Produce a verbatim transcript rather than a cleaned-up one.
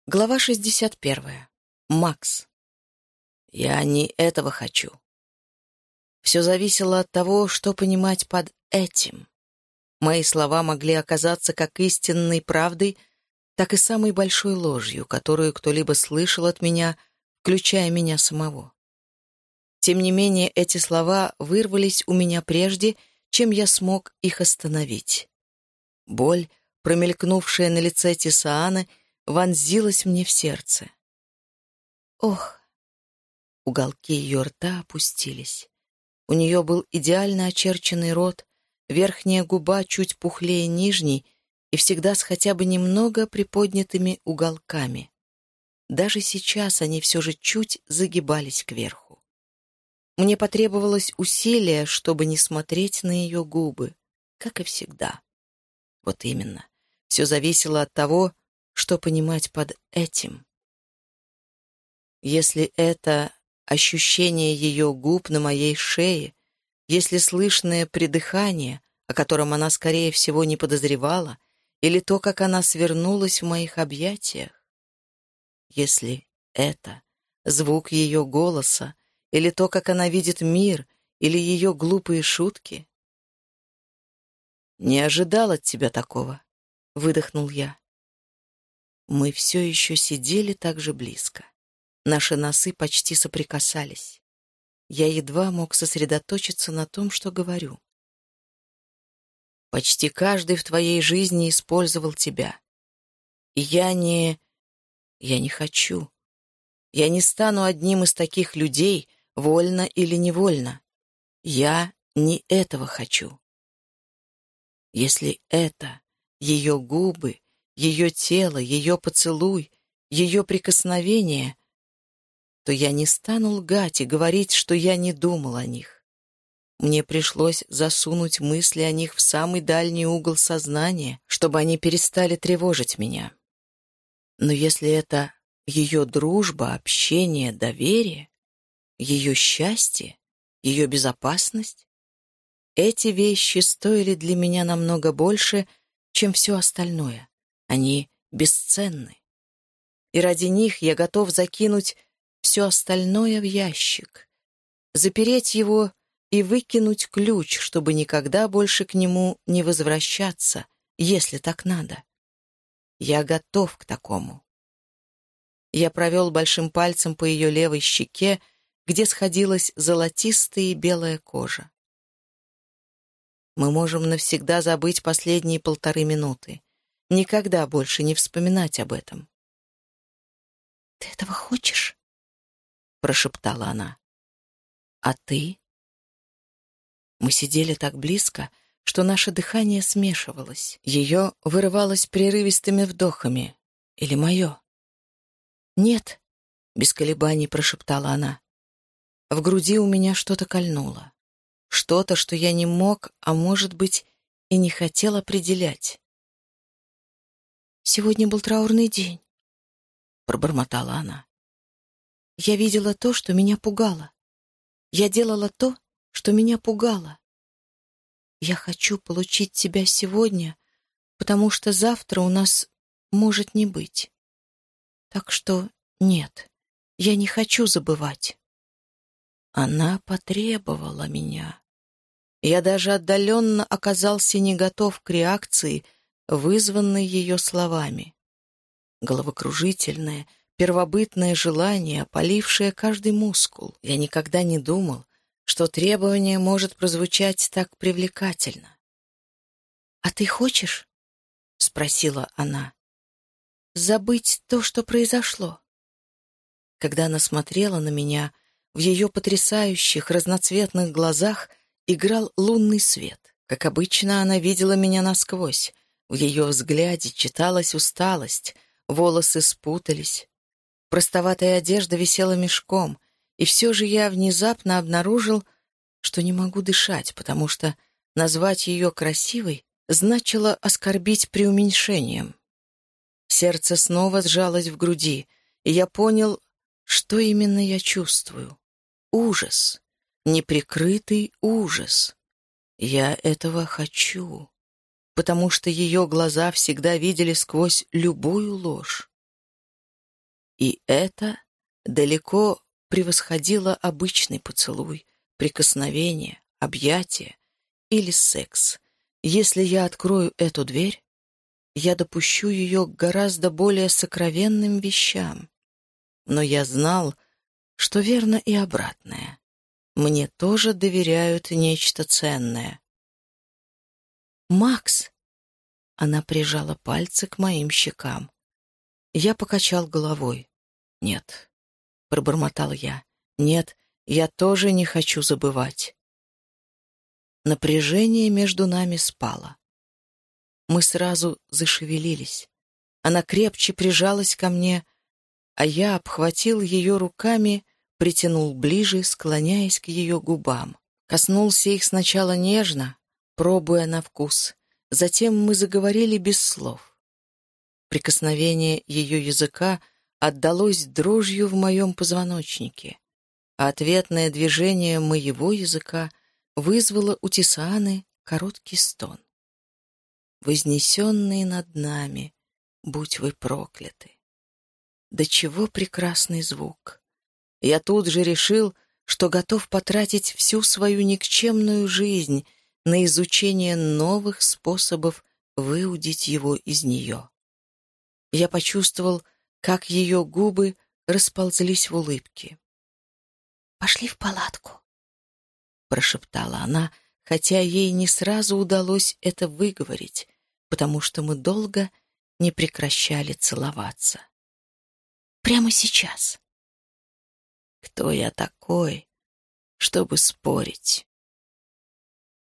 Глава шестьдесят первая. Макс. Я не этого хочу. Все зависело от того, что понимать под этим. Мои слова могли оказаться как истинной правдой, так и самой большой ложью, которую кто-либо слышал от меня, включая меня самого. Тем не менее, эти слова вырвались у меня прежде, чем я смог их остановить. Боль, промелькнувшая на лице Тисааны, вонзилась мне в сердце. Ох! Уголки ее рта опустились. У нее был идеально очерченный рот, верхняя губа чуть пухлее нижней и всегда с хотя бы немного приподнятыми уголками. Даже сейчас они все же чуть загибались кверху. Мне потребовалось усилие, чтобы не смотреть на ее губы, как и всегда. Вот именно. Все зависело от того, что понимать под этим. Если это ощущение ее губ на моей шее, если слышное придыхание, о котором она, скорее всего, не подозревала, или то, как она свернулась в моих объятиях, если это звук ее голоса, или то, как она видит мир, или ее глупые шутки. «Не ожидал от тебя такого», — выдохнул я. Мы все еще сидели так же близко. Наши носы почти соприкасались. Я едва мог сосредоточиться на том, что говорю. Почти каждый в твоей жизни использовал тебя. И я не... Я не хочу. Я не стану одним из таких людей, вольно или невольно. Я не этого хочу. Если это ее губы, ее тело, ее поцелуй, ее прикосновение, то я не стану лгать и говорить, что я не думал о них. Мне пришлось засунуть мысли о них в самый дальний угол сознания, чтобы они перестали тревожить меня. Но если это ее дружба, общение, доверие, ее счастье, ее безопасность, эти вещи стоили для меня намного больше, чем все остальное. Они бесценны. И ради них я готов закинуть все остальное в ящик, запереть его и выкинуть ключ, чтобы никогда больше к нему не возвращаться, если так надо. Я готов к такому. Я провел большим пальцем по ее левой щеке, где сходилась золотистая и белая кожа. Мы можем навсегда забыть последние полторы минуты. Никогда больше не вспоминать об этом. «Ты этого хочешь?» — прошептала она. «А ты?» Мы сидели так близко, что наше дыхание смешивалось. Ее вырывалось прерывистыми вдохами. Или мое? «Нет», — без колебаний прошептала она. В груди у меня что-то кольнуло. Что-то, что я не мог, а может быть, и не хотел определять. «Сегодня был траурный день», — пробормотала она. «Я видела то, что меня пугало. Я делала то, что меня пугало. Я хочу получить тебя сегодня, потому что завтра у нас может не быть. Так что нет, я не хочу забывать». Она потребовала меня. Я даже отдаленно оказался не готов к реакции, вызванной ее словами. Головокружительное, первобытное желание, опалившее каждый мускул. Я никогда не думал, что требование может прозвучать так привлекательно. «А ты хочешь?» — спросила она. «Забыть то, что произошло?» Когда она смотрела на меня, в ее потрясающих разноцветных глазах играл лунный свет. Как обычно, она видела меня насквозь. В ее взгляде читалась усталость, волосы спутались. Простоватая одежда висела мешком, и все же я внезапно обнаружил, что не могу дышать, потому что назвать ее красивой значило оскорбить преуменьшением. Сердце снова сжалось в груди, и я понял, что именно я чувствую. Ужас, неприкрытый ужас. Я этого хочу, потому что ее глаза всегда видели сквозь любую ложь. И это далеко превосходило обычный поцелуй, прикосновение, объятие или секс. Если я открою эту дверь, я допущу ее к гораздо более сокровенным вещам. Но я знал, что верно и обратное. Мне тоже доверяют нечто ценное. «Макс!» — она прижала пальцы к моим щекам. Я покачал головой. «Нет», — пробормотал я. «Нет, я тоже не хочу забывать». Напряжение между нами спало. Мы сразу зашевелились. Она крепче прижалась ко мне, а я обхватил ее руками, притянул ближе, склоняясь к ее губам. Коснулся их сначала нежно, пробуя на вкус. Затем мы заговорили без слов. Прикосновение ее языка отдалось дрожью в моем позвоночнике, а ответное движение моего языка вызвало у Тисааны короткий стон. Вознесенные над нами, будь вы прокляты. Да чего прекрасный звук! Я тут же решил, что готов потратить всю свою никчемную жизнь на изучение новых способов выудить его из нее. Я почувствовал, как ее губы расползлись в улыбке. «Пошли в палатку», — прошептала она, хотя ей не сразу удалось это выговорить, потому что мы долго не прекращали целоваться. «Прямо сейчас». Кто я такой, чтобы спорить?